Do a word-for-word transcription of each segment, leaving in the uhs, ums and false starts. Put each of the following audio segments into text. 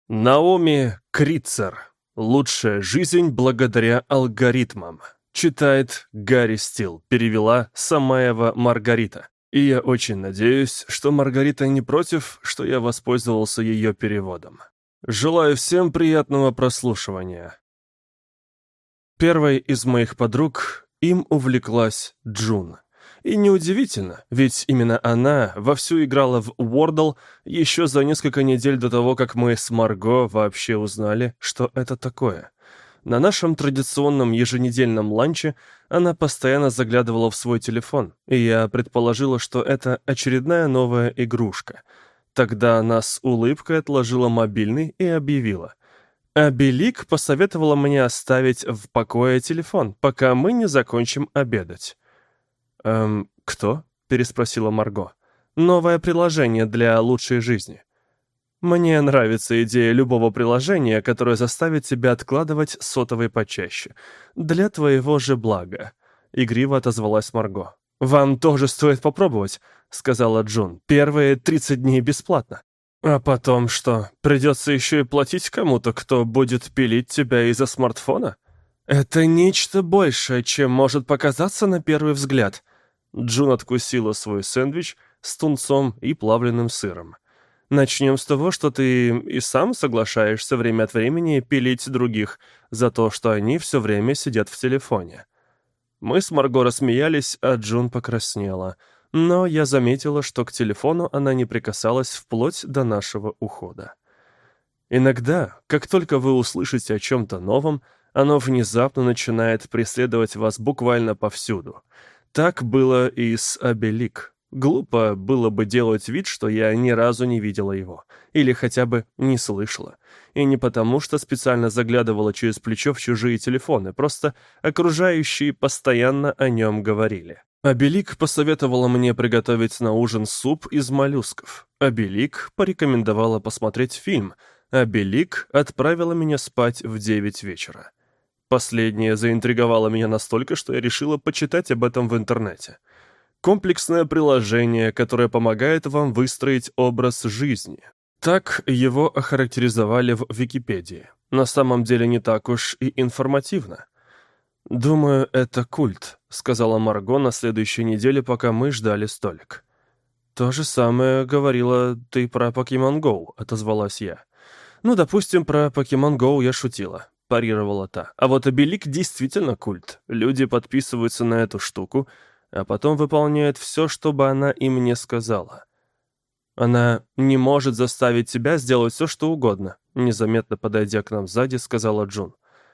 Наоми Критцер. «Лучшая жизнь благодаря алгоритмам». Читает Гарри Стил. Перевела Самаева Маргарита. И я очень надеюсь, что Маргарита не против, что я воспользовался ее переводом. Желаю всем приятного прослушивания. Первой из моих подруг им увлеклась Джун. И неудивительно, ведь именно она вовсю играла в Wordle еще за несколько недель до того, как мы с Марго вообще узнали, что это такое. На нашем традиционном еженедельном ланче она постоянно заглядывала в свой телефон, и я предположила, что это очередная новая игрушка. Тогда она с улыбкой отложила мобильный и объявила: «Обелик посоветовала мне оставить в покое телефон, пока мы не закончим обедать». «Эм, кто?» — переспросила Марго. «Новое приложение для лучшей жизни». «Мне нравится идея любого приложения, которое заставит тебя откладывать сотовый почаще. Для твоего же блага», — игриво отозвалась Марго. «Вам тоже стоит попробовать», — сказала Джун. «Первые тридцать дней бесплатно». «А потом что, придется еще и платить кому-то, кто будет пилить тебя из-за смартфона?» «Это нечто большее, чем может показаться на первый взгляд». Джун откусила свой сэндвич с тунцом и плавленным сыром. «Начнем с того, что ты и сам соглашаешься время от времени пилить других за то, что они все время сидят в телефоне». Мы с Марго рассмеялись, а Джун покраснела. Но я заметила, что к телефону она не прикасалась вплоть до нашего ухода. Иногда, как только вы услышите о чем-то новом, оно внезапно начинает преследовать вас буквально повсюду. Так было и с Обелик. Глупо было бы делать вид, что я ни разу не видела его, или хотя бы не слышала. И не потому, что специально заглядывала через плечо в чужие телефоны, просто окружающие постоянно о нем говорили. Обелик посоветовала мне приготовить на ужин суп из моллюсков. Обелик порекомендовала посмотреть фильм. Обелик отправила меня спать в девять вечера. Последнее заинтриговало меня настолько, что я решила почитать об этом в интернете. Комплексное приложение, которое помогает вам выстроить образ жизни. Так его охарактеризовали в Википедии. На самом деле не так уж и информативно. «Думаю, это культ», — сказала Марго на следующей неделе, пока мы ждали столик. «То же самое говорила ты про Pokemon Go», — отозвалась я. «Ну, допустим, про Pokemon Go я шутила», — парировала та. «А вот Обелик действительно культ. Люди подписываются на эту штуку, а потом выполняют все, что бы она им не сказала. Она не может заставить тебя сделать все, что угодно», — незаметно подойдя к нам сзади, сказала Джун.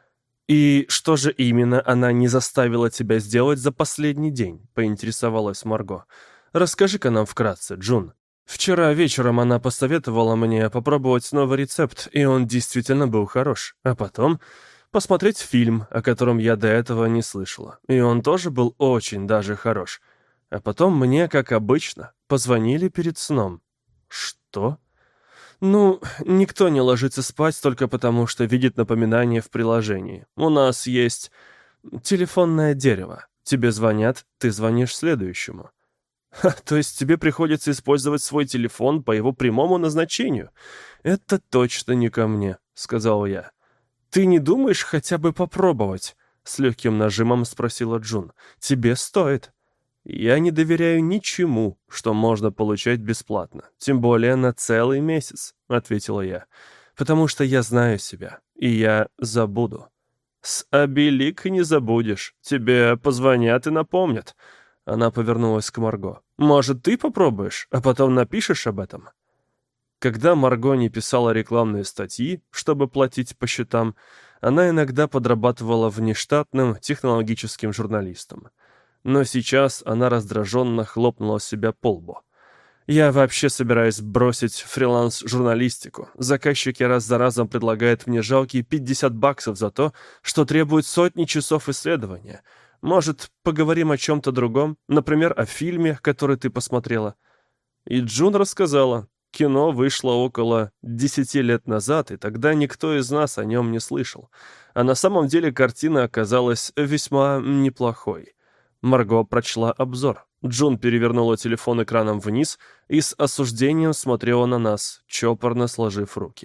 «И что же именно она не заставила тебя сделать за последний день?» — поинтересовалась Марго. «Расскажи-ка нам вкратце, Джун». «Вчера вечером она посоветовала мне попробовать новый рецепт, и он действительно был хорош. А потом посмотреть фильм, о котором я до этого не слышала, и он тоже был очень даже хорош. А потом мне, как обычно, позвонили перед сном». «Что?» «Ну, никто не ложится спать только потому, что видит напоминание в приложении. У нас есть телефонное дерево. Тебе звонят, ты звонишь следующему». «Ха, то есть тебе приходится использовать свой телефон по его прямому назначению? Это точно не ко мне», — сказал я. «Ты не думаешь хотя бы попробовать?» — с легким нажимом спросила Джун. «Тебе стоит». «Я не доверяю ничему, что можно получать бесплатно, тем более на целый месяц», — ответила я, «потому что я знаю себя, и я забуду». «С Обелик не забудешь, тебе позвонят и напомнят». Она повернулась к Марго. «Может, ты попробуешь, а потом напишешь об этом?» Когда Марго не писала рекламные статьи, чтобы платить по счетам, она иногда подрабатывала внештатным технологическим журналистом. Но сейчас она раздраженно хлопнула себя по лбу. «Я вообще собираюсь бросить фриланс-журналистику. Заказчики раз за разом предлагают мне жалкие пятьдесят баксов за то, что требует сотни часов исследования. Может, поговорим о чем-то другом? Например, о фильме, который ты посмотрела?» И Джун рассказала. Кино вышло около десяти лет назад, и тогда никто из нас о нем не слышал. А на самом деле картина оказалась весьма неплохой. Марго прочла обзор. Джун перевернула телефон экраном вниз и с осуждением смотрела на нас, чопорно сложив руки.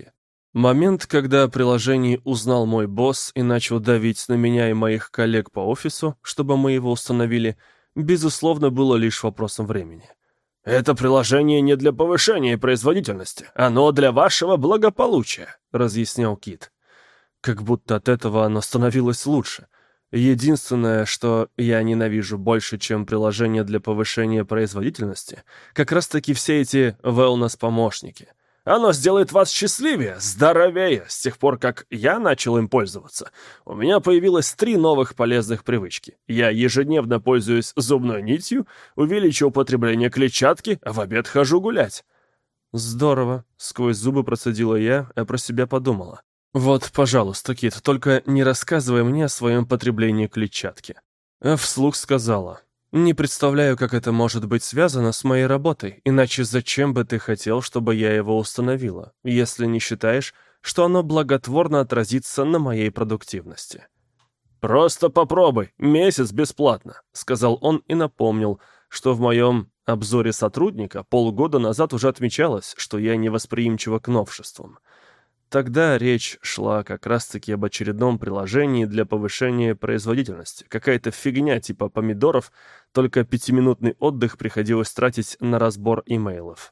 Момент, когда о приложении узнал мой босс и начал давить на меня и моих коллег по офису, чтобы мы его установили, безусловно, было лишь вопросом времени. «Это приложение не для повышения производительности, оно для вашего благополучия», — разъяснял Кит. Как будто от этого оно становилось лучше. Единственное, что я ненавижу больше, чем приложение для повышения производительности, как раз-таки все эти wellness-помощники. Оно сделает вас счастливее, здоровее. С тех пор, как я начал им пользоваться, у меня появилось три новых полезных привычки. Я ежедневно пользуюсь зубной нитью, увеличил потребление клетчатки, а в обед хожу гулять. Здорово, сквозь зубы процедила я, а про себя подумала. Вот, пожалуйста, Кит, только не рассказывай мне о своем потреблении клетчатки. А вслух сказала. Не представляю, как это может быть связано с моей работой, иначе зачем бы ты хотел, чтобы я его установила, если не считаешь, что оно благотворно отразится на моей продуктивности? «Просто попробуй, месяц бесплатно», — сказал он и напомнил, что в моем обзоре сотрудника полгода назад уже отмечалось, что я невосприимчива к новшествам. Тогда речь шла как раз-таки об очередном приложении для повышения производительности. Какая-то фигня типа помидоров, только пятиминутный отдых приходилось тратить на разбор имейлов.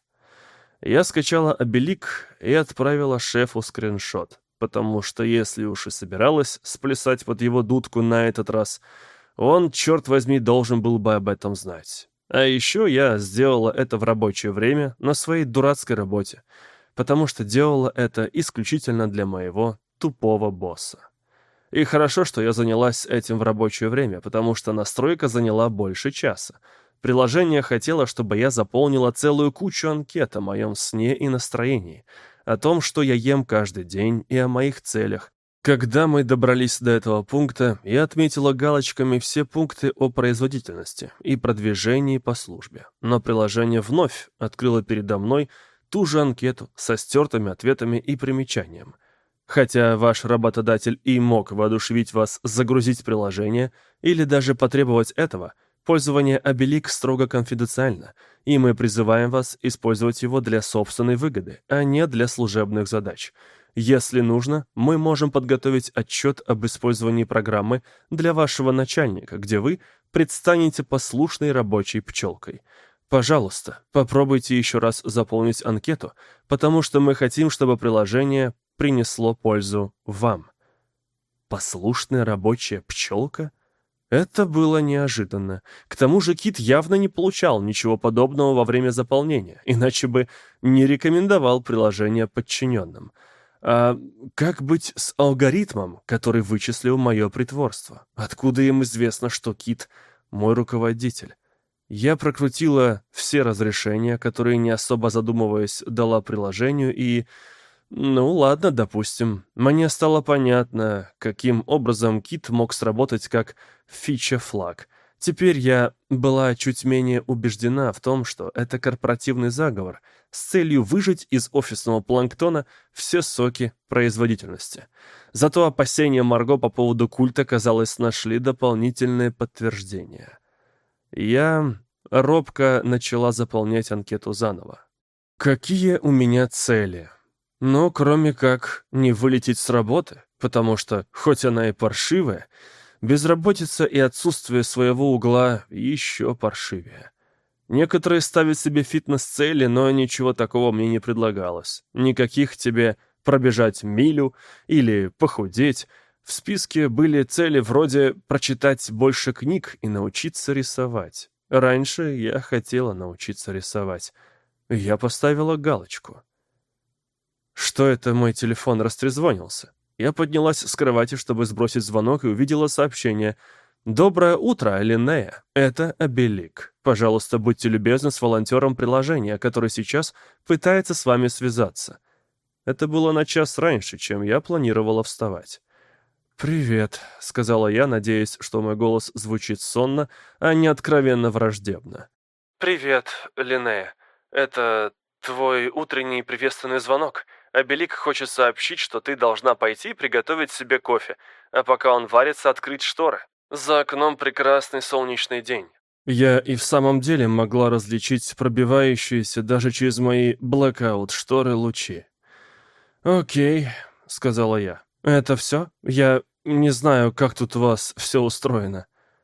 Я скачала обелик и отправила шефу скриншот, потому что если уж и собиралась сплясать под его дудку на этот раз, он, черт возьми, должен был бы об этом знать. А еще я сделала это в рабочее время на своей дурацкой работе, потому что делала это исключительно для моего тупого босса. И хорошо, что я занялась этим в рабочее время, потому что настройка заняла больше часа. Приложение хотело, чтобы я заполнила целую кучу анкет о моем сне и настроении, о том, что я ем каждый день, и о моих целях. Когда мы добрались до этого пункта, я отметила галочками все пункты о производительности и продвижении по службе. Но приложение вновь открыло передо мной ту же анкету со стертыми ответами и примечанием. Хотя ваш работодатель и мог воодушевить вас загрузить приложение или даже потребовать этого, пользование обелик строго конфиденциально, и мы призываем вас использовать его для собственной выгоды, а не для служебных задач. Если нужно, мы можем подготовить отчет об использовании программы для вашего начальника, где вы предстанете послушной рабочей пчелкой. Пожалуйста, попробуйте еще раз заполнить анкету, потому что мы хотим, чтобы приложение принесло пользу вам. Послушная рабочая пчелка? Это было неожиданно. К тому же Кит явно не получал ничего подобного во время заполнения, иначе бы не рекомендовал приложение подчиненным. А как быть с алгоритмом, который вычислил мое притворство? Откуда им известно, что Кит — мой руководитель? Я прокрутила все разрешения, которые, не особо задумываясь, дала приложению, и... Ну, ладно, допустим. Мне стало понятно, каким образом Кит мог сработать как фича-флаг. Теперь я была чуть менее убеждена в том, что это корпоративный заговор с целью выжать из офисного планктона все соки производительности. Зато опасения Марго по поводу культа, казалось, нашли дополнительное подтверждение. Я робко начала заполнять анкету заново. Какие у меня цели? Ну, кроме как не вылететь с работы, потому что, хоть она и паршивая, безработица и отсутствие своего угла еще паршивее. Некоторые ставят себе фитнес-цели, но ничего такого мне не предлагалось. Никаких тебе пробежать милю или похудеть. В списке были цели вроде прочитать больше книг и научиться рисовать. Раньше я хотела научиться рисовать. Я поставила галочку. Что это мой телефон растрезвонился? Я поднялась с кровати, чтобы сбросить звонок, и увидела сообщение. «Доброе утро, Линнея. Это обелик. Пожалуйста, будьте любезны с волонтером приложения, который сейчас пытается с вами связаться». Это было на час раньше, чем я планировала вставать. «Привет», — сказала я, надеясь, что мой голос звучит сонно, а не откровенно враждебно. «Привет, Линнея. Это твой утренний приветственный звонок. Обелик хочет сообщить, что ты должна пойти приготовить себе кофе, а пока он варится, открыть шторы. За окном прекрасный солнечный день». Я и в самом деле могла различить пробивающиеся даже через мои блэкаут-шторы лучи. «Окей», — сказала я. «Это все? Я не знаю, как тут у вас все устроено».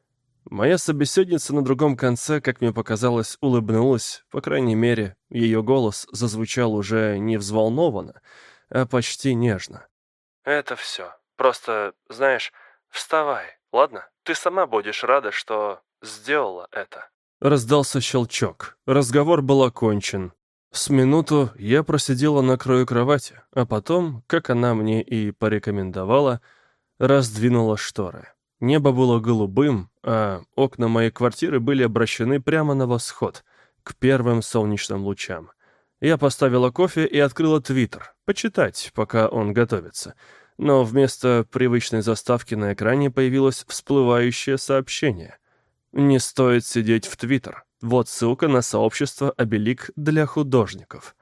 Моя собеседница на другом конце, как мне показалось, улыбнулась. По крайней мере, ее голос зазвучал уже не взволнованно, а почти нежно. «Это все. Просто, знаешь, вставай, ладно? Ты сама будешь рада, что сделала это». Раздался щелчок. Разговор был окончен. С минуту я просидела на краю кровати, а потом, как она мне и порекомендовала, раздвинула шторы. Небо было голубым, а окна моей квартиры были обращены прямо на восход, к первым солнечным лучам. Я поставила кофе и открыла Твиттер, почитать, пока он готовится. Но вместо привычной заставки на экране появилось всплывающее сообщение. «Не стоит сидеть в Твиттер. Вот ссылка на сообщество «Обелик» для художников».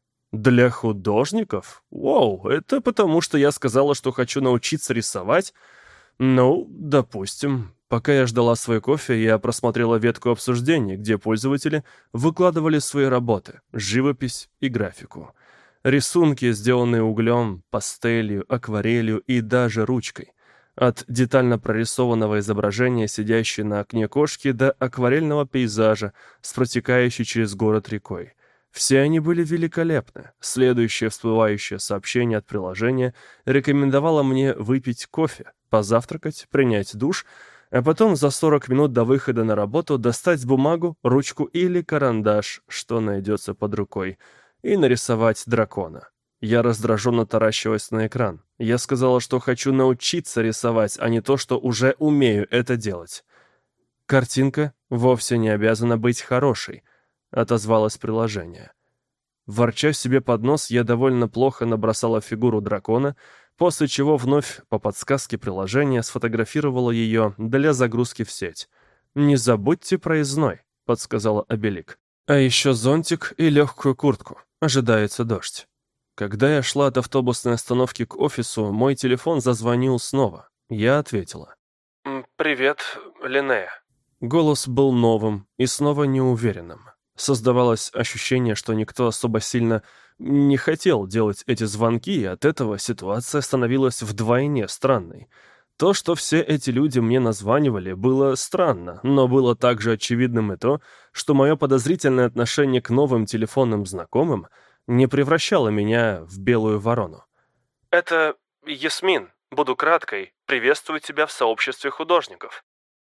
«Для художников? Воу, это потому, что я сказала, что хочу научиться рисовать?» «Ну, допустим». Пока я ждала свой кофе, я просмотрела ветку обсуждений, где пользователи выкладывали свои работы, живопись и графику. Рисунки, сделанные углем, пастелью, акварелью и даже ручкой. От детально прорисованного изображения, сидящей на окне кошки, до акварельного пейзажа с протекающей через город рекой. Все они были великолепны. Следующее всплывающее сообщение от приложения рекомендовало мне выпить кофе, позавтракать, принять душ, а потом за сорок минут до выхода на работу достать бумагу, ручку или карандаш, что найдется под рукой, и нарисовать дракона. Я раздраженно таращилась на экран. Я сказала, что хочу научиться рисовать, а не то, что уже умею это делать. «Картинка вовсе не обязана быть хорошей», — отозвалось приложение. Ворча себе под нос, я довольно плохо набросала фигуру дракона, после чего вновь по подсказке приложения сфотографировала ее для загрузки в сеть. «Не забудьте проездной», — подсказала Обелик. «А еще зонтик и легкую куртку. Ожидается дождь». Когда я шла от автобусной остановки к офису, мой телефон зазвонил снова. Я ответила. «Привет, Линнея». Голос был новым и снова неуверенным. Создавалось ощущение, что никто особо сильно не хотел делать эти звонки, и от этого ситуация становилась вдвойне странной. То, что все эти люди мне названивали, было странно, но было также очевидным и то, что мое подозрительное отношение к новым телефонным знакомым не превращало меня в белую ворону. «Это Ясмин. Буду краткой. Приветствую тебя в сообществе художников».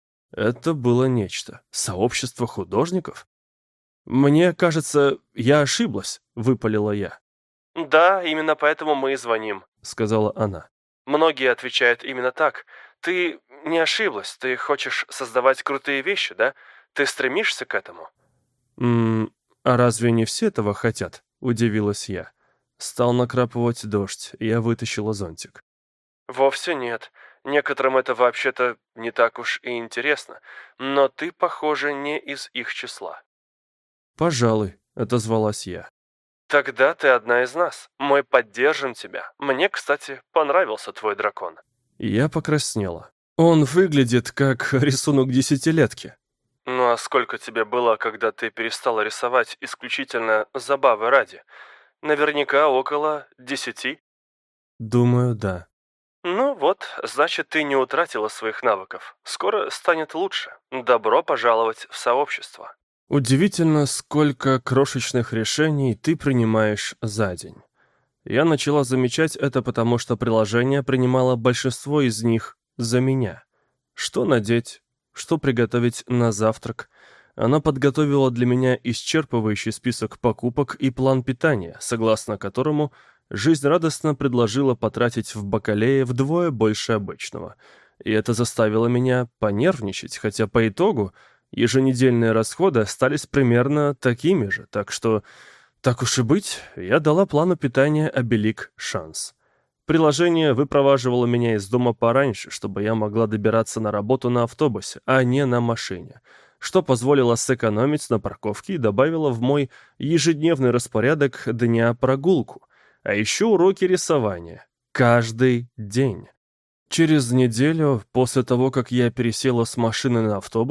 Это было нечто. Сообщество художников? «Мне кажется, я ошиблась», — выпалила я. «Да, именно поэтому мы и звоним», — сказала она. «Многие отвечают именно так. Ты не ошиблась, ты хочешь создавать крутые вещи, да? Ты стремишься к этому?» «М-м, а разве не все этого хотят?» — удивилась я. Стал накрапывать дождь, я вытащила зонтик. «Вовсе нет. Некоторым это вообще-то не так уж и интересно, но ты, похоже, не из их числа». «Пожалуй», — отозвалась я. «Тогда ты одна из нас. Мы поддержим тебя. Мне, кстати, понравился твой дракон». Я покраснела. Он выглядит как рисунок десятилетки. «Ну а сколько тебе было, когда ты перестала рисовать исключительно забавы ради? Наверняка около десяти?» «Думаю, да». «Ну вот, значит, ты не утратила своих навыков. Скоро станет лучше. Добро пожаловать в сообщество». Удивительно, сколько крошечных решений ты принимаешь за день. Я начала замечать это, потому что приложение принимало большинство из них за меня. Что надеть, что приготовить на завтрак. Оно подготовило для меня исчерпывающий список покупок и план питания, согласно которому жизнь радостно предложила потратить в бакалее вдвое больше обычного. И это заставило меня понервничать, хотя по итогу еженедельные расходы остались примерно такими же, так что, так уж и быть, я дала плану питания Обелик шанс. Приложение выпроваживало меня из дома пораньше, чтобы я могла добираться на работу на автобусе, а не на машине, что позволило сэкономить на парковке и добавило в мой ежедневный распорядок дня прогулку, а еще уроки рисования. Каждый день. Через неделю, после того, как я пересела с машины на автобус,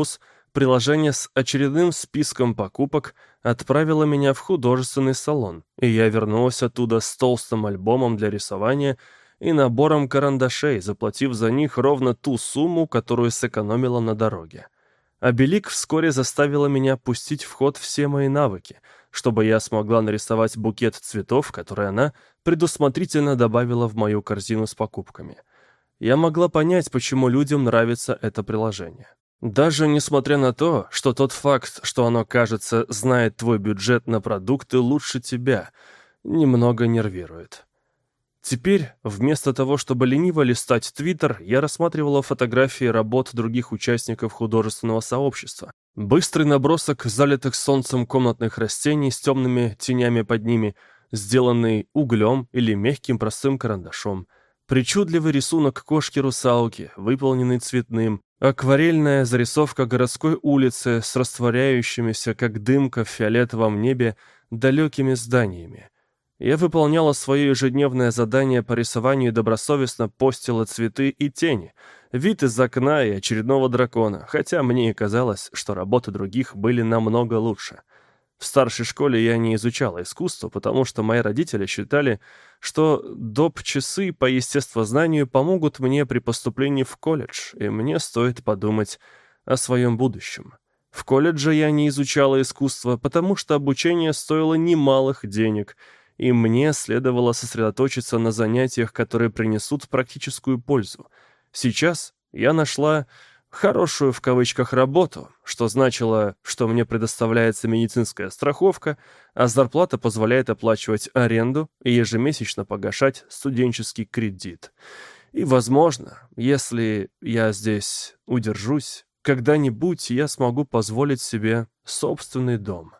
Приложение с очередным списком покупок отправило меня в художественный салон, и я вернулась оттуда с толстым альбомом для рисования и набором карандашей, заплатив за них ровно ту сумму, которую сэкономила на дороге. Обелик вскоре заставила меня пустить в ход все мои навыки, чтобы я смогла нарисовать букет цветов, который она предусмотрительно добавила в мою корзину с покупками. Я могла понять, почему людям нравится это приложение. Даже несмотря на то, что тот факт, что оно, кажется, знает твой бюджет на продукты лучше тебя, немного нервирует. Теперь, вместо того, чтобы лениво листать Твиттер, я рассматривала фотографии работ других участников художественного сообщества. Быстрый набросок залитых солнцем комнатных растений с темными тенями под ними, сделанный углем или мягким простым карандашом. Причудливый рисунок кошки-русалки, выполненный цветным, акварельная зарисовка городской улицы с растворяющимися, как дымка в фиолетовом небе, далекими зданиями. Я выполняла свое ежедневное задание по рисованию и добросовестно постила цветы и тени, вид из окна и очередного дракона, хотя мне и казалось, что работы других были намного лучше. В старшей школе я не изучала искусство, потому что мои родители считали, что доп. Часы по естествознанию помогут мне при поступлении в колледж, и мне стоит подумать о своем будущем. В колледже я не изучала искусство, потому что обучение стоило немалых денег, и мне следовало сосредоточиться на занятиях, которые принесут практическую пользу. Сейчас я нашла «хорошую» в кавычках работу, что значило, что мне предоставляется медицинская страховка, а зарплата позволяет оплачивать аренду и ежемесячно погашать студенческий кредит. И, возможно, если я здесь удержусь, когда-нибудь я смогу позволить себе собственный дом.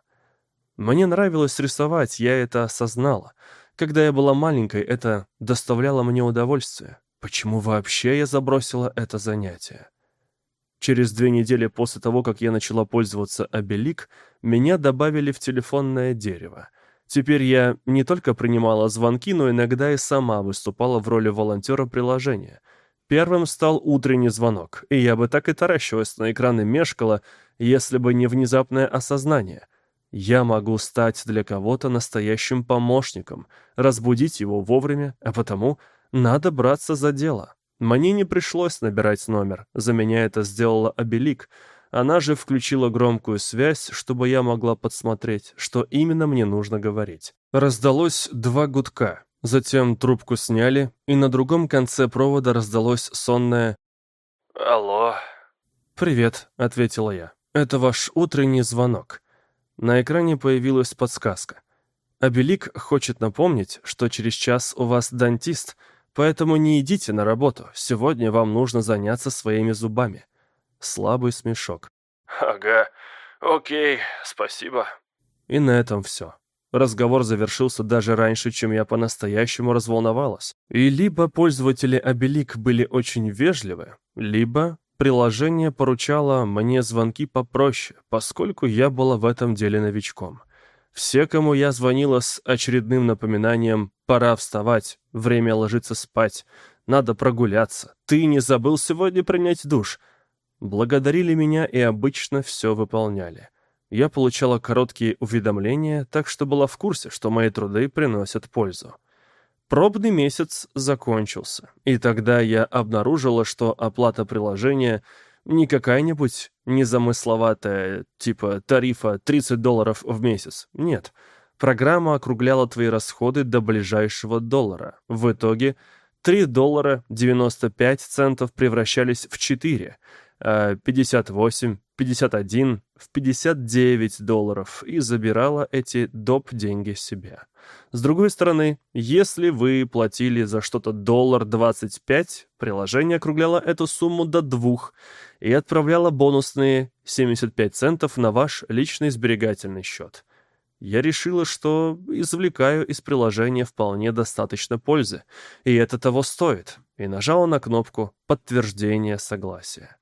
Мне нравилось рисовать, я это осознала. Когда я была маленькой, это доставляло мне удовольствие. Почему вообще я забросила это занятие? Через две недели после того, как я начала пользоваться Обелик, меня добавили в телефонное дерево. Теперь я не только принимала звонки, но иногда и сама выступала в роли волонтера приложения. Первым стал утренний звонок, и я бы так и таращилась на экран и мешкала, если бы не внезапное осознание. Я могу стать для кого-то настоящим помощником, разбудить его вовремя, а потому надо браться за дело. Мне не пришлось набирать номер, за меня это сделала Обелик. Она же включила громкую связь, чтобы я могла подсмотреть, что именно мне нужно говорить. Раздалось два гудка, затем трубку сняли, и на другом конце провода раздалось сонное «Алло». «Привет», — ответила я. «Это ваш утренний звонок». На экране появилась подсказка. Обелик хочет напомнить, что через час у вас дантист, поэтому не идите на работу, сегодня вам нужно заняться своими зубами. Слабый смешок. Ага, окей, спасибо. И на этом все. Разговор завершился даже раньше, чем я по-настоящему разволновалась. И либо пользователи Обелик были очень вежливы, либо приложение поручало мне звонки попроще, поскольку я была в этом деле новичком. Все, кому я звонила с очередным напоминанием «пора вставать», «время ложиться спать», «надо прогуляться», «ты не забыл сегодня принять душ», благодарили меня и обычно все выполняли. Я получала короткие уведомления, так что была в курсе, что мои труды приносят пользу. Пробный месяц закончился, и тогда я обнаружила, что оплата приложения не какая-нибудь незамысловатая, типа тарифа тридцать долларов в месяц. Нет, программа округляла твои расходы до ближайшего доллара. В итоге три доллара девяносто пять центов превращались в четыре, а пятьдесят восемь, пятьдесят один в пятьдесят девять долларов и забирала эти доп. Деньги себе. С другой стороны, если вы платили за что-то доллар двадцать пять, приложение округляло эту сумму до двух и отправляло бонусные семьдесят пять центов на ваш личный сберегательный счет. Я решила, что извлекаю из приложения вполне достаточно пользы, и это того стоит, и нажала на кнопку подтверждения согласия.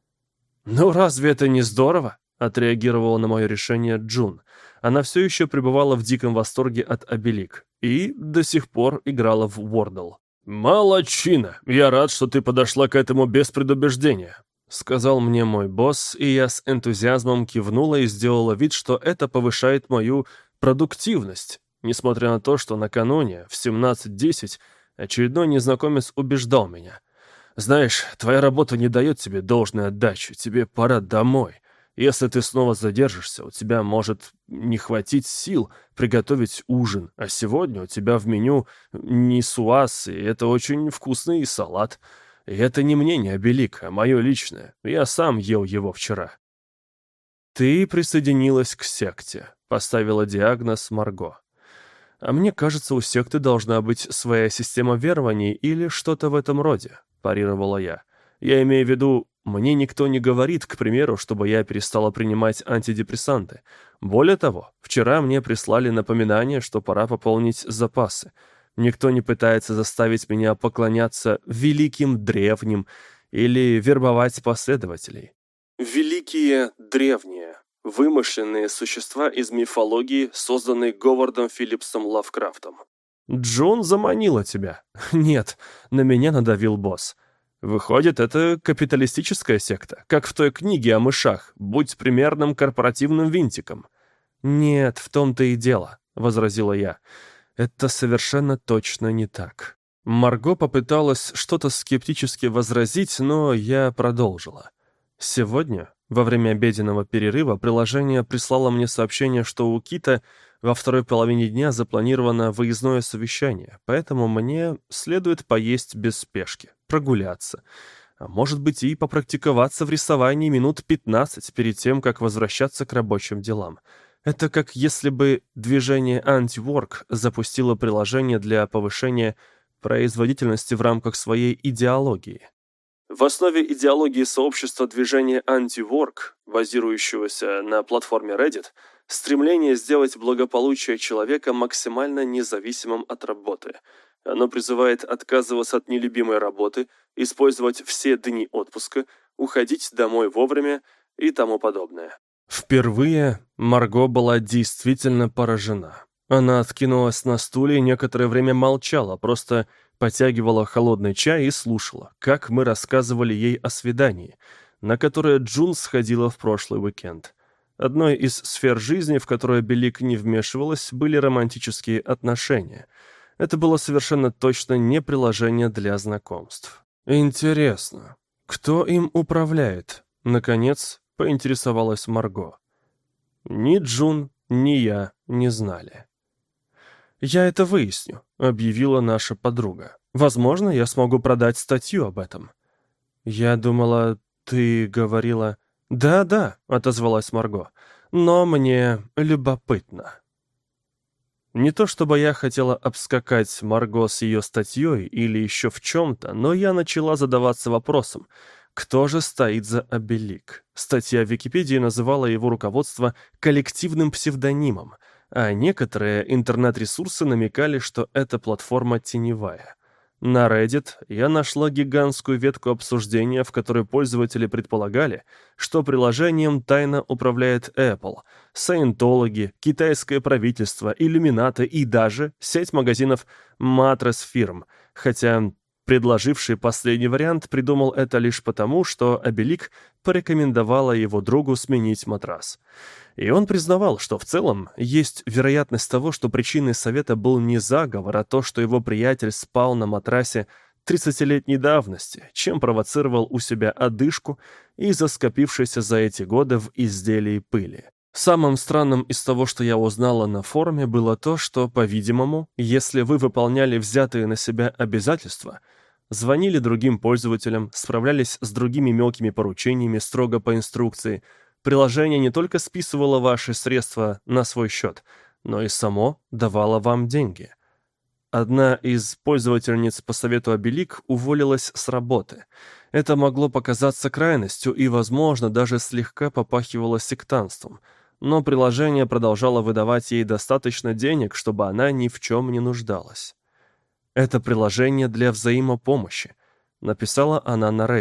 «Ну разве это не здорово?» — отреагировала на мое решение Джун. Она все еще пребывала в диком восторге от Обелик и до сих пор играла в Wordle. «Молодчина! Я рад, что ты подошла к этому без предубеждения», — сказал мне мой босс, и я с энтузиазмом кивнула и сделала вид, что это повышает мою продуктивность, несмотря на то, что накануне, в семнадцать десять, очередной незнакомец убеждал меня. «Знаешь, твоя работа не дает тебе должной отдачи, тебе пора домой. Если ты снова задержишься, у тебя может не хватить сил приготовить ужин, а сегодня у тебя в меню нисуаз, и это очень вкусный салат. И это не мнение Обелик, а мое личное. Я сам ел его вчера». «Ты присоединилась к секте», — поставила диагноз Марго. «А мне кажется, у секты должна быть своя система верований или что-то в этом роде», — парировала я. «Я имею в виду, мне никто не говорит, к примеру, чтобы я перестала принимать антидепрессанты. Более того, вчера мне прислали напоминание, что пора пополнить запасы. Никто не пытается заставить меня поклоняться великим древним или вербовать последователей». Великие древние. Вымышленные существа из мифологии, созданные Говардом Филлипсом Лавкрафтом. «Джун заманила тебя». «Нет», — на меня надавил босс. «Выходит, это капиталистическая секта, как в той книге о мышах, будь примерным корпоративным винтиком». «Нет, в том-то и дело», — возразила я. «Это совершенно точно не так». Марго попыталась что-то скептически возразить, но я продолжила. Сегодня, во время обеденного перерыва, приложение прислало мне сообщение, что у Кита во второй половине дня запланировано выездное совещание, поэтому мне следует поесть без спешки, прогуляться, а может быть и попрактиковаться в рисовании минут пятнадцать перед тем, как возвращаться к рабочим делам. Это как если бы движение Anti-Work запустило приложение для повышения производительности в рамках своей идеологии. В основе идеологии сообщества движения Anti-Work, базирующегося на платформе Reddit, стремление сделать благополучие человека максимально независимым от работы. Оно призывает отказываться от нелюбимой работы, использовать все дни отпуска, уходить домой вовремя и тому подобное. Впервые Марго была действительно поражена. Она откинулась на стуле и некоторое время молчала, просто потягивала холодный чай и слушала, как мы рассказывали ей о свидании, на которое Джун сходила в прошлый уикенд. Одной из сфер жизни, в которой Белик не вмешивалась, были романтические отношения. Это было совершенно точно не приложение для знакомств. «Интересно, кто им управляет?» Наконец, поинтересовалась Марго. Ни Джун, ни я не знали. «Я это выясню», — объявила наша подруга. «Возможно, я смогу продать статью об этом». «Я думала, ты говорила...» «Да-да», — отозвалась Марго, — «но мне любопытно». Не то чтобы я хотела обскакать Марго с ее статьей или еще в чем-то, но я начала задаваться вопросом, кто же стоит за Обелик. Статья в Википедии называла его руководство коллективным псевдонимом, а некоторые интернет-ресурсы намекали, что эта платформа теневая. На Reddit я нашла гигантскую ветку обсуждения, в которой пользователи предполагали, что приложением тайно управляет Apple, саентологи, китайское правительство, иллюминаты и даже сеть магазинов Mattress Firm, хотя предложивший последний вариант придумал это лишь потому, что Обелик порекомендовала его другу сменить матрас. И он признавал, что в целом есть вероятность того, что причиной совета был не заговор, а то, что его приятель спал на матрасе тридцатилетней давности, чем провоцировал у себя одышку из-за скопившейся за эти годы в изделии пыли. Самым странным из того, что я узнала на форуме, было то, что, по-видимому, если вы выполняли взятые на себя обязательства, звонили другим пользователям, справлялись с другими мелкими поручениями строго по инструкции, приложение не только списывало ваши средства на свой счет, но и само давало вам деньги. Одна из пользовательниц по совету Обелик уволилась с работы. Это могло показаться крайностью и, возможно, даже слегка попахивало сектантством, но приложение продолжало выдавать ей достаточно денег, чтобы она ни в чем не нуждалась. «Это приложение для взаимопомощи», — написала она на Reddit.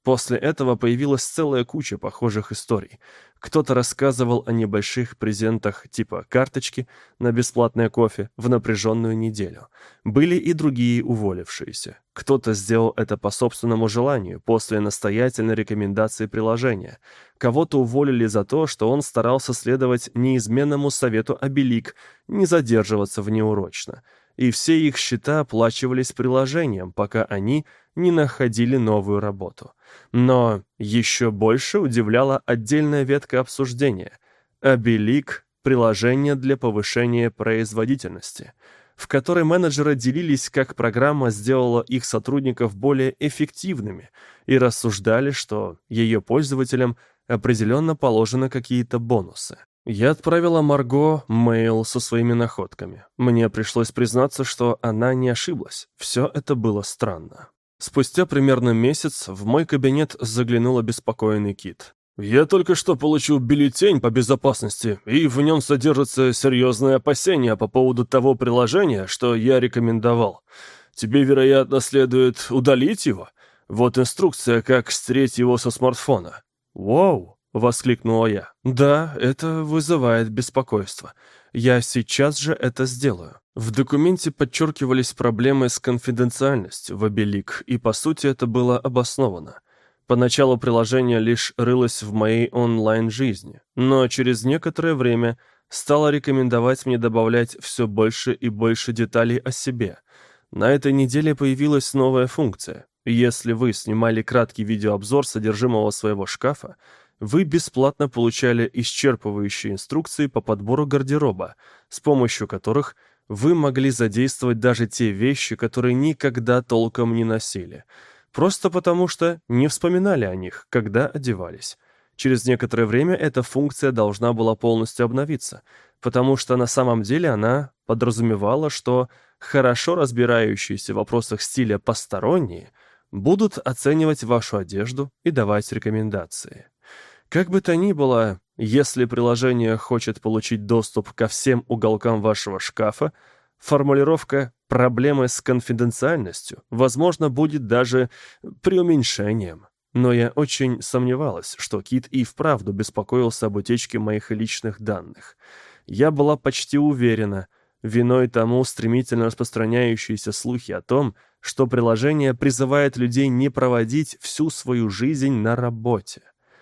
После этого появилась целая куча похожих историй. Кто-то рассказывал о небольших презентах типа карточки на бесплатное кофе в напряженную неделю. Были и другие уволившиеся. Кто-то сделал это по собственному желанию, после настоятельной рекомендации приложения. Кого-то уволили за то, что он старался следовать неизменному совету Обелик, не задерживаться внеурочно. И все их счета оплачивались приложением, пока они не находили новую работу. Но еще больше удивляла отдельная ветка обсуждения – Обелик – приложение для повышения производительности, в которой менеджеры делились, как программа сделала их сотрудников более эффективными, и рассуждали, что ее пользователям определенно положены какие-то бонусы. Я отправила Марго мейл со своими находками. Мне пришлось признаться, что она не ошиблась. Все это было странно. Спустя примерно месяц в мой кабинет заглянул обеспокоенный Кит. «Я только что получил бюллетень по безопасности, и в нем содержатся серьезные опасения по поводу того приложения, что я рекомендовал. Тебе, вероятно, следует удалить его. Вот инструкция, как стереть его со смартфона». «Вау!» — воскликнула я. «Да, это вызывает беспокойство. Я сейчас же это сделаю». В документе подчеркивались проблемы с конфиденциальностью в Обелик, и по сути это было обосновано. Поначалу приложение лишь рылось в моей онлайн-жизни, но через некоторое время стало рекомендовать мне добавлять все больше и больше деталей о себе. На этой неделе появилась новая функция. Если вы снимали краткий видеообзор содержимого своего шкафа, вы бесплатно получали исчерпывающие инструкции по подбору гардероба, с помощью которых вы могли задействовать даже те вещи, которые никогда толком не носили, просто потому что не вспоминали о них, когда одевались. Через некоторое время эта функция должна была полностью обновиться, потому что на самом деле она подразумевала, что хорошо разбирающиеся в вопросах стиля посторонние будут оценивать вашу одежду и давать рекомендации. Как бы то ни было, если приложение хочет получить доступ ко всем уголкам вашего шкафа, формулировка «проблемы с конфиденциальностью», возможно, будет даже преуменьшением. Но я очень сомневалась, что Кит и вправду беспокоился об утечке моих личных данных. Я была почти уверена, виной тому стремительно распространяющиеся слухи о том, что приложение призывает людей не проводить всю свою жизнь на работе.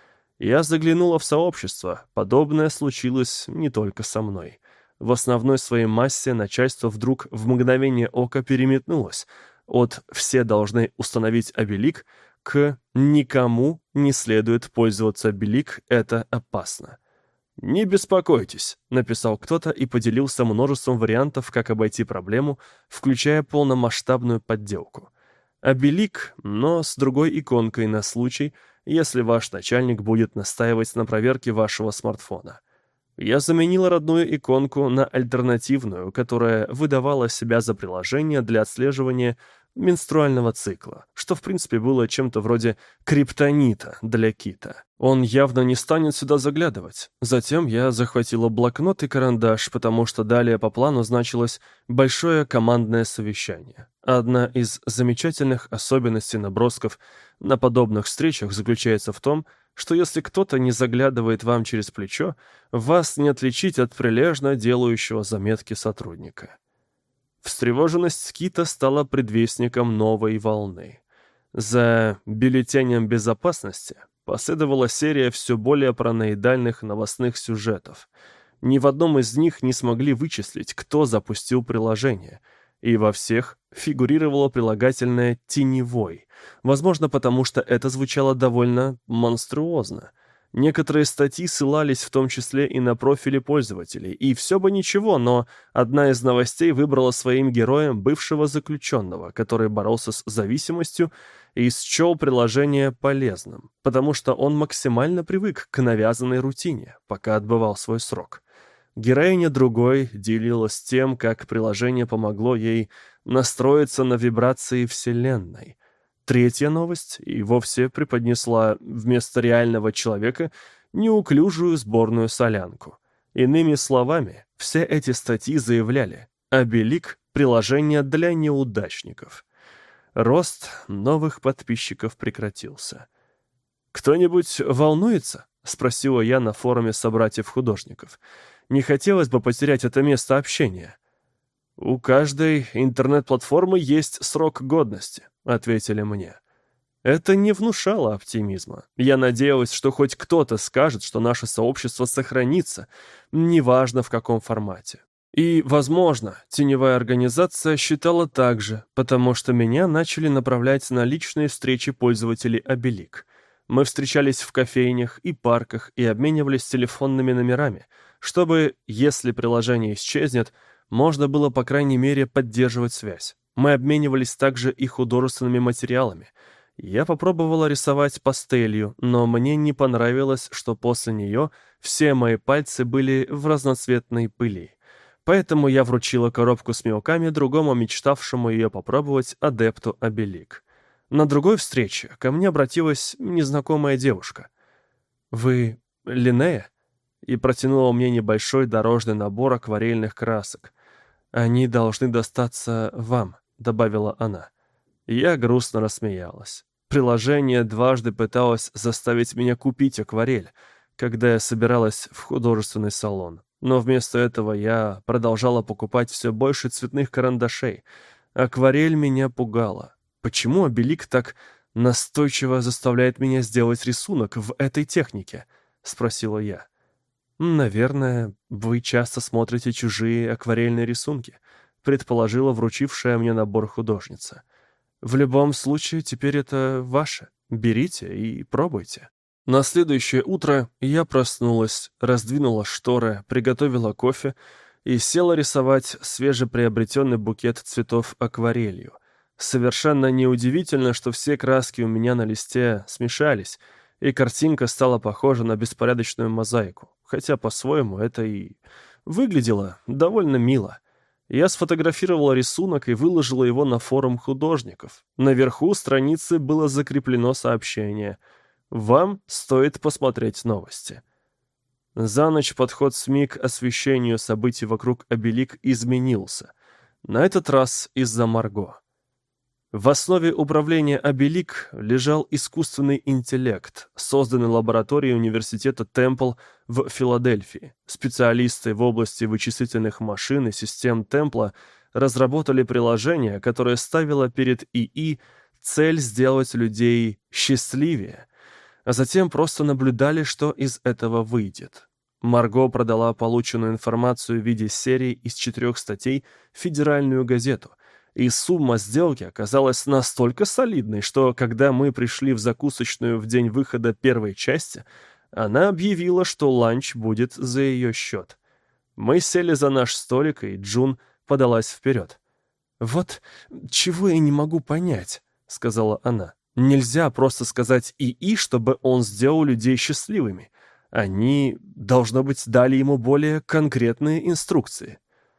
Я заглянула в сообщество, подобное случилось не только со мной. В основной своей массе начальство вдруг в мгновение ока переметнулось от «все должны установить Обелик» к «никому не следует пользоваться Обелик, это опасно». «Не беспокойтесь», — написал кто-то и поделился множеством вариантов, как обойти проблему, включая полномасштабную подделку. Обелик, но с другой иконкой на случай, если ваш начальник будет настаивать на проверке вашего смартфона. Я заменила родную иконку на альтернативную, которая выдавала себя за приложение для отслеживания менструального цикла, что в принципе было чем-то вроде криптонита для Кита. Он явно не станет сюда заглядывать. Затем я захватила блокнот и карандаш, потому что далее по плану значилось большое командное совещание. Одна из замечательных особенностей набросков на подобных встречах заключается в том, что если кто-то не заглядывает вам через плечо, вас не отличить от прилежно делающего заметки сотрудника. Встревоженность Кита стала предвестником новой волны. За бюллетенем безопасности последовала серия все более параноидальных новостных сюжетов. Ни в одном из них не смогли вычислить, кто запустил приложение, и во всех фигурировало прилагательное «теневой», возможно, потому что это звучало довольно монструозно. Некоторые статьи ссылались в том числе и на профили пользователей, и все бы ничего, но одна из новостей выбрала своим героем бывшего заключенного, который боролся с зависимостью и счел приложение полезным, потому что он максимально привык к навязанной рутине, пока отбывал свой срок. Героиня другой делилась тем, как приложение помогло ей настроиться на вибрации Вселенной. Третья новость и вовсе преподнесла вместо реального человека неуклюжую сборную солянку. Иными словами, все эти статьи заявляли: Обелик — приложение для неудачников. Рост новых подписчиков прекратился. «Кто-нибудь волнуется?» — спросила я на форуме собратьев-художников. «Не хотелось бы потерять это место общения». «У каждой интернет-платформы есть срок годности», — ответили мне. Это не внушало оптимизма. Я надеялась, что хоть кто-то скажет, что наше сообщество сохранится, неважно в каком формате. И, возможно, теневая организация считала так же, потому что меня начали направлять на личные встречи пользователей Обелик. Мы встречались в кофейнях и парках и обменивались телефонными номерами, чтобы, если приложение исчезнет, можно было, по крайней мере, поддерживать связь. Мы обменивались также и художественными материалами. Я попробовала рисовать пастелью, но мне не понравилось, что после нее все мои пальцы были в разноцветной пыли. Поэтому я вручила коробку с мелками другому мечтавшему ее попробовать адепту Обелик. На другой встрече ко мне обратилась незнакомая девушка. «Вы Линнея?» И протянула мне небольшой дорожный набор акварельных красок. «Они должны достаться вам», — добавила она. Я грустно рассмеялась. Приложение дважды пыталось заставить меня купить акварель, когда я собиралась в художественный салон. Но вместо этого я продолжала покупать все больше цветных карандашей. Акварель меня пугала. Почему Обелик так настойчиво заставляет меня сделать рисунок в этой технике? Спросила я. Наверное, вы часто смотрите чужие акварельные рисунки, предположила вручившая мне набор художница. В любом случае, теперь это ваше. Берите и пробуйте. На следующее утро я проснулась, раздвинула шторы, приготовила кофе и села рисовать свежеприобретенный букет цветов акварелью. Совершенно неудивительно, что все краски у меня на листе смешались, и картинка стала похожа на беспорядочную мозаику, хотя по-своему это и выглядело довольно мило. Я сфотографировала рисунок и выложила его на форум художников. Наверху страницы было закреплено сообщение: «Вам стоит посмотреть новости». За ночь подход СМИ к освещению событий вокруг Обелик изменился. На этот раз из-за Марго. В основе управления Обелик лежал искусственный интеллект, созданный лабораторией университета Темпл в Филадельфии. Специалисты в области вычислительных машин и систем Темпла разработали приложение, которое ставило перед ИИ цель сделать людей счастливее, а затем просто наблюдали, что из этого выйдет. Марго продала полученную информацию в виде серии из четырех статей в Федеральную газету, и сумма сделки оказалась настолько солидной, что, когда мы пришли в закусочную в день выхода первой части, она объявила, что ланч будет за ее счет. Мы сели за наш столик, и Джун подалась вперед. «Вот чего я не могу понять», — сказала она. «Нельзя просто сказать ИИ, чтобы он сделал людей счастливыми. Они, должно быть, дали ему более конкретные инструкции».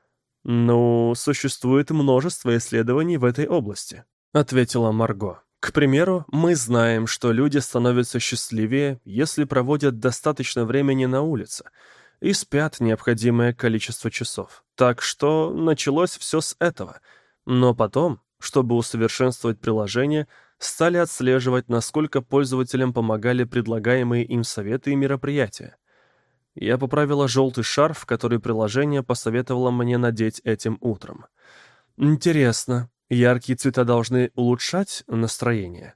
«Ну, существует множество исследований в этой области», — ответила Марго. «К примеру, мы знаем, что люди становятся счастливее, если проводят достаточно времени на улице и спят необходимое количество часов. Так что началось все с этого. Но потом, чтобы усовершенствовать приложение, стали отслеживать, насколько пользователям помогали предлагаемые им советы и мероприятия. Я поправила желтый шарф, который приложение посоветовало мне надеть этим утром. Интересно, яркие цвета должны улучшать настроение?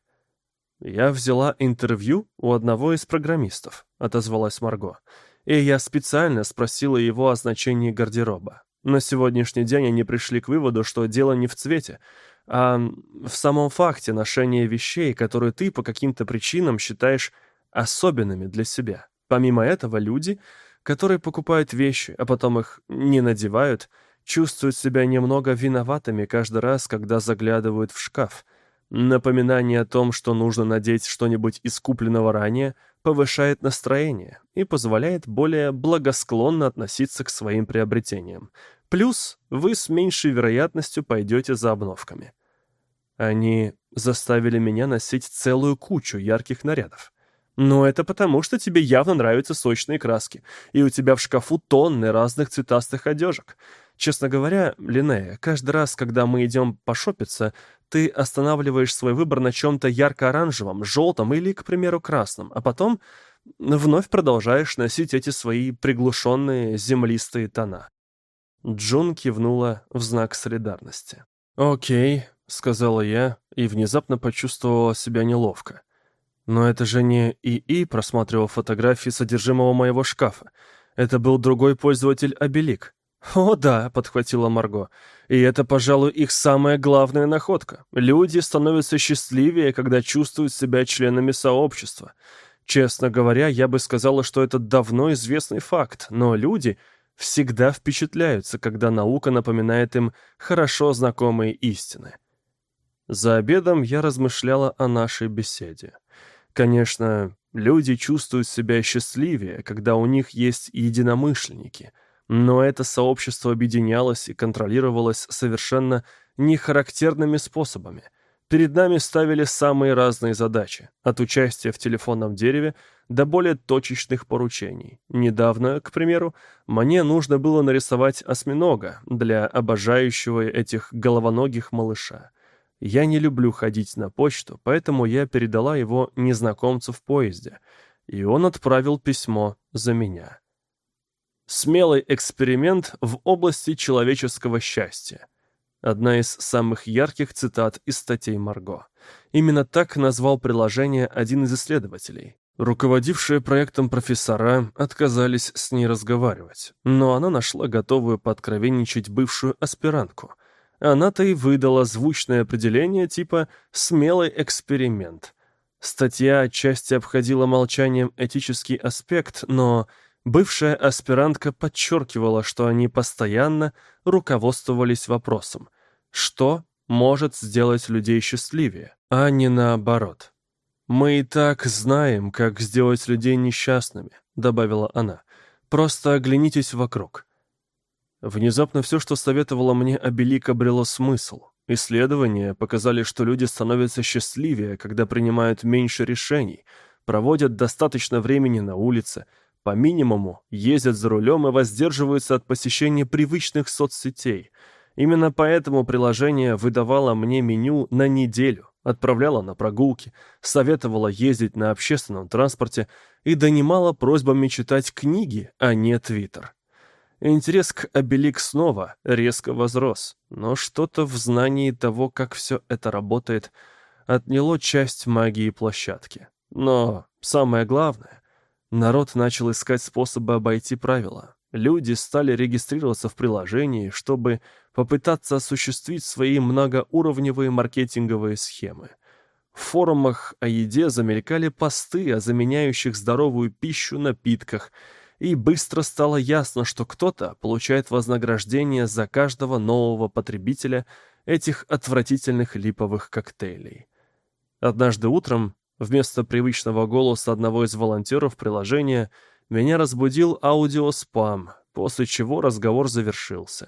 Я взяла интервью у одного из программистов, отозвалась Марго, и я специально спросила его о значении гардероба. На сегодняшний день они пришли к выводу, что дело не в цвете, а в самом факте ношения вещей, которые ты по каким-то причинам считаешь особенными для себя. Помимо этого, люди, которые покупают вещи, а потом их не надевают, чувствуют себя немного виноватыми каждый раз, когда заглядывают в шкаф. Напоминание о том, что нужно надеть что-нибудь из купленного ранее, повышает настроение и позволяет более благосклонно относиться к своим приобретениям. Плюс вы с меньшей вероятностью пойдете за обновками. Они заставили меня носить целую кучу ярких нарядов. Но это потому, что тебе явно нравятся сочные краски, и у тебя в шкафу тонны разных цветастых одежек. Честно говоря, Линнея, каждый раз, когда мы идем пошопиться, Ты останавливаешь свой выбор на чем-то ярко-оранжевом, желтом или, к примеру, красном, а потом вновь продолжаешь носить эти свои приглушенные землистые тона. Джун кивнула в знак солидарности. «Окей», — сказала я и внезапно почувствовала себя неловко. «Но это же не ИИ просматривал фотографии содержимого моего шкафа. Это был другой пользователь Обелик». «О да», — подхватила Марго, — «и это, пожалуй, их самая главная находка. Люди становятся счастливее, когда чувствуют себя членами сообщества. Честно говоря, я бы сказала, что это давно известный факт, но люди всегда впечатляются, когда наука напоминает им хорошо знакомые истины». За обедом я размышляла о нашей беседе. Конечно, люди чувствуют себя счастливее, когда у них есть единомышленники, но это сообщество объединялось и контролировалось совершенно нехарактерными способами. Перед нами ставили самые разные задачи, от участия в телефонном дереве до более точечных поручений. Недавно, к примеру, мне нужно было нарисовать осьминога для обожающего этих головоногих малыша. Я не люблю ходить на почту, поэтому я передала его незнакомцу в поезде, и он отправил письмо за меня. Смелый эксперимент в области человеческого счастья. Одна из самых ярких цитат из статей Марго. Именно так назвал приложение один из исследователей. Руководившие проектом профессора отказались с ней разговаривать, но она нашла готовую пооткровенничать бывшую аспирантку. Она-то и выдала звучное определение типа «смелый эксперимент». Статья отчасти обходила молчанием этический аспект, но бывшая аспирантка подчеркивала, что они постоянно руководствовались вопросом, что может сделать людей счастливее, а не наоборот. «Мы и так знаем, как сделать людей несчастными», — добавила она. «Просто оглянитесь вокруг». Внезапно все, что советовала мне Обелик, обрело смысл. Исследования показали, что люди становятся счастливее, когда принимают меньше решений, проводят достаточно времени на улице, по минимуму ездят за рулем и воздерживаются от посещения привычных соцсетей. Именно поэтому приложение выдавало мне меню на неделю, отправляло на прогулки, советовало ездить на общественном транспорте и донимало просьбами читать книги, а не Твиттер. Интерес к Обелик снова резко возрос, но что-то в знании того, как все это работает, отняло часть магии площадки. Но самое главное, народ начал искать способы обойти правила. Люди стали регистрироваться в приложении, чтобы попытаться осуществить свои многоуровневые маркетинговые схемы. В форумах о еде замелькали посты о заменяющих здоровую пищу напитках, и быстро стало ясно, что кто-то получает вознаграждение за каждого нового потребителя этих отвратительных липовых коктейлей. Однажды утром, вместо привычного голоса одного из волонтеров приложения, меня разбудил аудиоспам, после чего разговор завершился.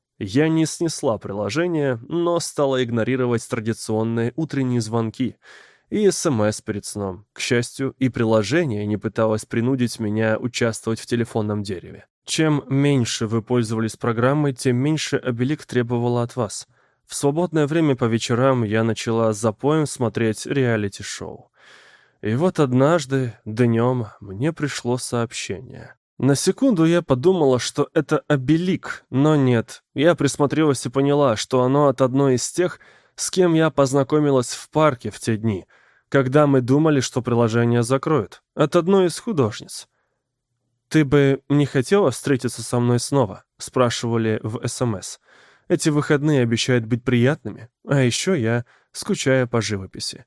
Я не снесла приложение, но стала игнорировать традиционные утренние звонки и СМС перед сном. К счастью, и приложение не пыталось принудить меня участвовать в телефонном дереве. Чем меньше вы пользовались программой, тем меньше Обелик требовала от вас. В свободное время по вечерам я начала с запоем смотреть реалити-шоу. И вот однажды, днем, мне пришло сообщение. На секунду я подумала, что это Обелик, но нет. Я присмотрелась и поняла, что оно от одной из тех, с кем я познакомилась в парке в те дни, когда мы думали, что приложение закроют. От одной из художниц. «Ты бы не хотела встретиться со мной снова?» — спрашивали в СМС. «Эти выходные обещают быть приятными, а еще я скучаю по живописи».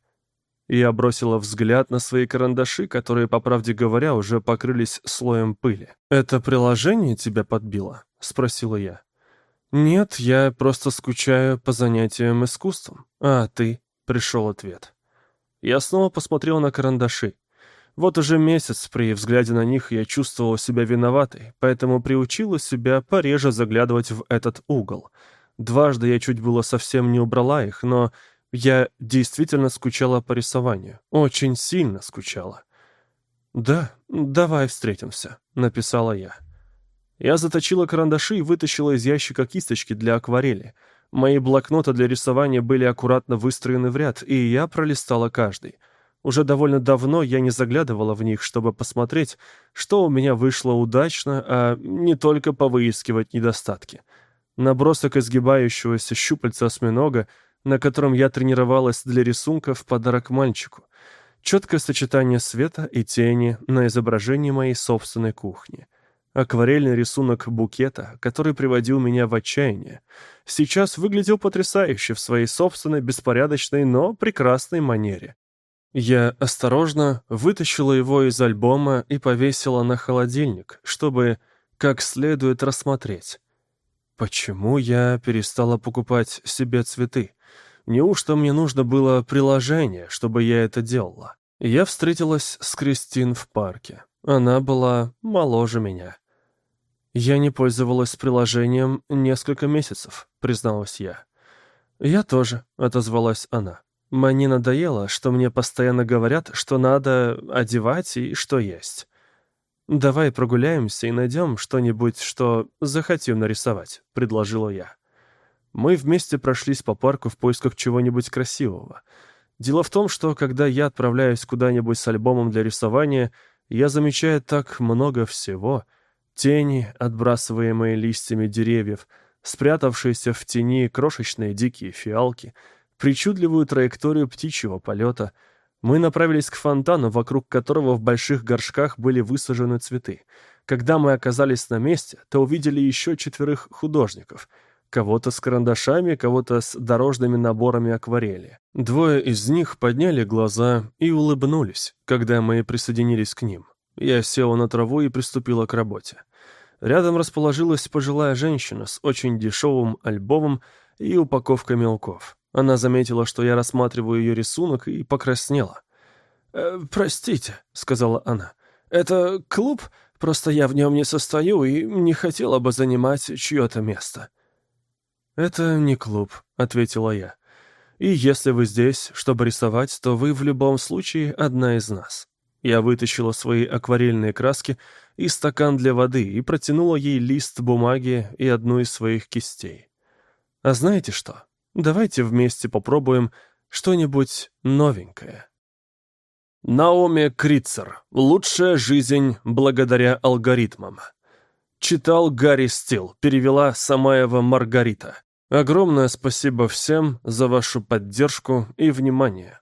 Я бросила взгляд на свои карандаши, которые, по правде говоря, уже покрылись слоем пыли. «Это приложение тебя подбило?» — спросила я. «Нет, я просто скучаю по занятиям искусством. А ты?» — пришел ответ. Я снова посмотрел на карандаши. Вот уже месяц при взгляде на них я чувствовал себя виноватой, поэтому приучила себя пореже заглядывать в этот угол. Дважды я чуть было совсем не убрала их, но я действительно скучала по рисованию. Очень сильно скучала. «Да, давай встретимся», — написала я. Я заточила карандаши и вытащила из ящика кисточки для акварели. Мои блокноты для рисования были аккуратно выстроены в ряд, и я пролистала каждый. Уже довольно давно я не заглядывала в них, чтобы посмотреть, что у меня вышло удачно, а не только повыискивать недостатки. Набросок изгибающегося щупальца осьминога, на котором я тренировалась для рисунка, в подарок мальчику. Четкое сочетание света и тени на изображении моей собственной кухни. Акварельный рисунок букета, который приводил меня в отчаяние, сейчас выглядел потрясающе в своей собственной беспорядочной, но прекрасной манере. Я осторожно вытащила его из альбома и повесила на холодильник, чтобы как следует рассмотреть. Почему я перестала покупать себе цветы? Неужто мне нужно было приложение, чтобы я это делала? Я встретилась с Кристин в парке. Она была моложе меня. «Я не пользовалась приложением несколько месяцев», — призналась я. «Я тоже», — отозвалась она. «Мне надоело, что мне постоянно говорят, что надо одевать и что есть. Давай прогуляемся и найдем что-нибудь, что захотим нарисовать», — предложила я. Мы вместе прошлись по парку в поисках чего-нибудь красивого. Дело в том, что когда я отправляюсь куда-нибудь с альбомом для рисования, я замечаю так много всего — тени, отбрасываемые листьями деревьев, спрятавшиеся в тени крошечные дикие фиалки, причудливую траекторию птичьего полета. Мы направились к фонтану, вокруг которого в больших горшках были высажены цветы. Когда мы оказались на месте, то увидели еще четверых художников. Кого-то с карандашами, кого-то с дорожными наборами акварели. Двое из них подняли глаза и улыбнулись, когда мы присоединились к ним. Я села на траву и приступила к работе. Рядом расположилась пожилая женщина с очень дешевым альбомом и упаковкой мелков. Она заметила, что я рассматриваю ее рисунок, и покраснела. «Э, «Простите», — сказала она, — «это клуб? Просто я в нем не состою и не хотела бы занимать чье-то место». «Это не клуб», — ответила я. «И если вы здесь, чтобы рисовать, то вы в любом случае одна из нас». Я вытащила свои акварельные краски и стакан для воды и протянула ей лист бумаги и одну из своих кистей. «А знаете что? Давайте вместе попробуем что-нибудь новенькое». Наоми Критцер. «Лучшая жизнь благодаря алгоритмам». Читал Гарри Стил, перевела Самаева Маргарита. Огромное спасибо всем за вашу поддержку и внимание.